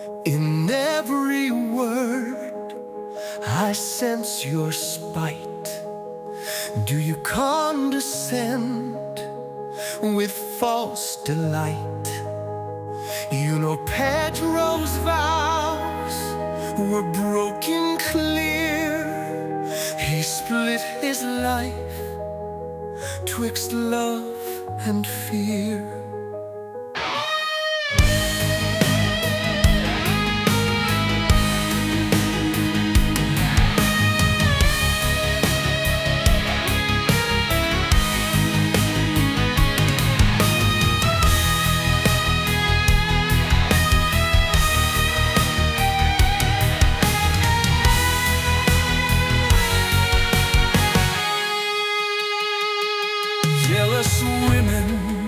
In every word I sense your spite. Do you condescend with false delight? You know Pedro's vows were broken clear. He split his life twixt love and fear. Jealous women,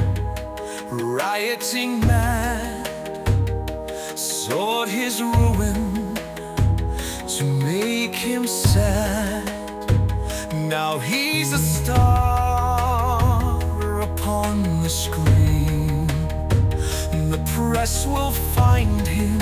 rioting mad, sought his ruin to make him sad. Now he's a star upon the screen. The press will find him,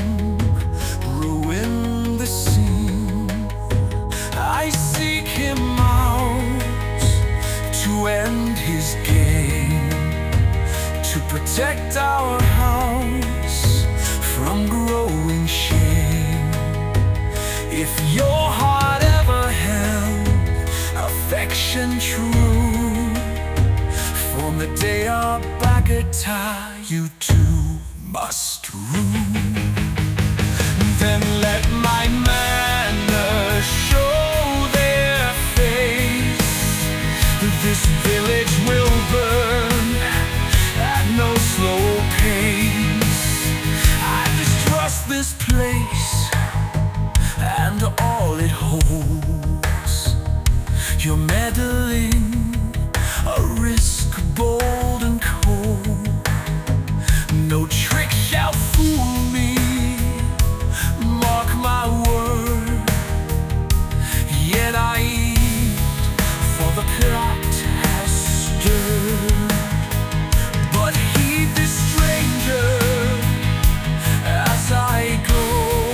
ruin the scene. I seek him out to end his game, to protect our house from growing shame. If your heart ever held affection true, from the day our baggage tie you two must rule. Then let my manners show their face. This village will burn at no slow pace. I distrust this place and all it holds. You're meddling, a risk bold and cold. No trick shall fool me, mark my word. Yet I eat, for the plot has stirred. But heed this stranger as I go.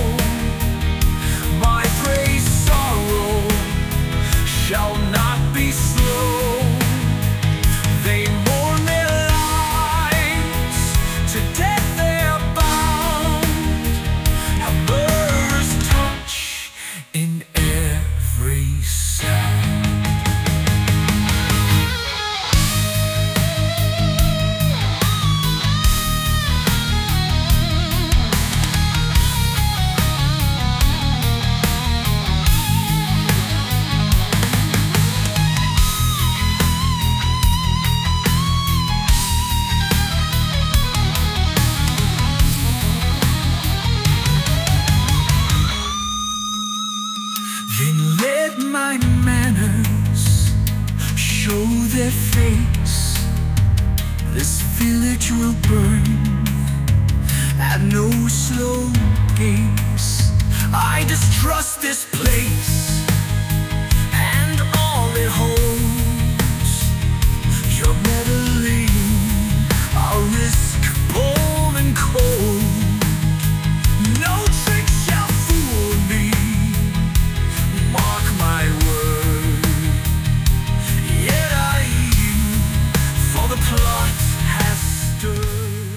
My praise sorrow shall not be slow. They mourn their lives, to death they're bound. A murderous touch in every sound. Then let my manners show their face. This village will burn at no slow pace. I distrust this place and all it holds. You're meddling, a risk bold and cold. No trick shall fool me, mark my word. Yet I yield, for the plot has stirred.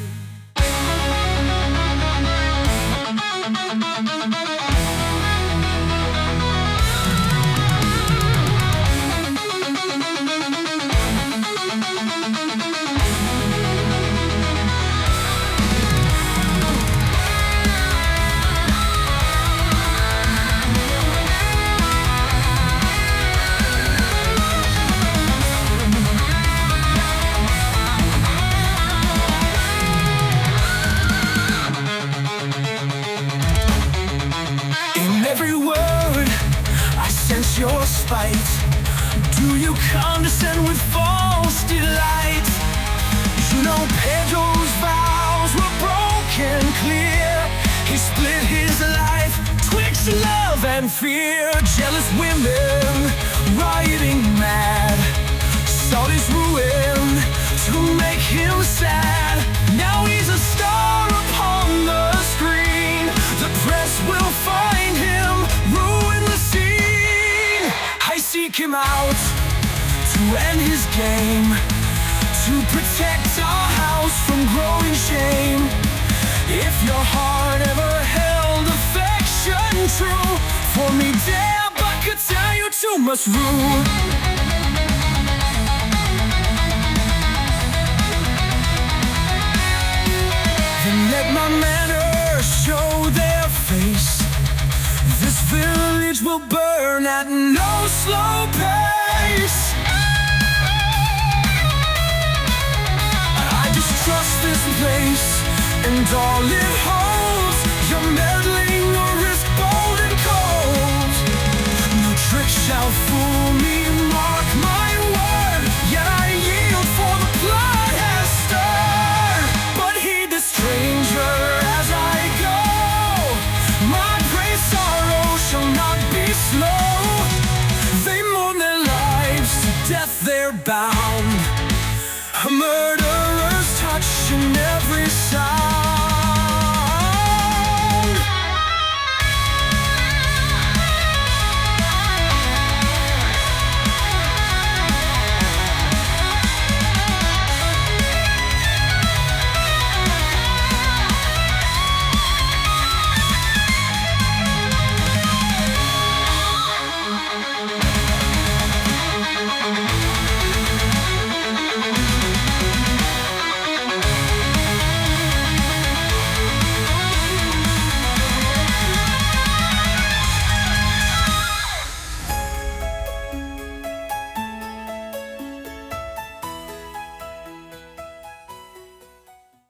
Your spite. Do you condescend with false delight? You know Pedro's vows were broken clear. He split his life twixt love and fear. Jealous women, rioting mad, sought his ruin to make him sad. Now he's a star upon the screen. game to protect our house from growing shame. If your heart ever held affection true, for me dare but could tell you too much rule. Then let my manners show their face. This village will burn at no slow pace. I distrust this place and all it holds. You're meddling or risk bold and cold. No trick shall fool me, mark my word. Yet I yield, for the blood has stirred. But heed the stranger as I go. My praise sorrow shall not be slow. They mourn their lives, to death they're bound. A murderer's touch in every sound.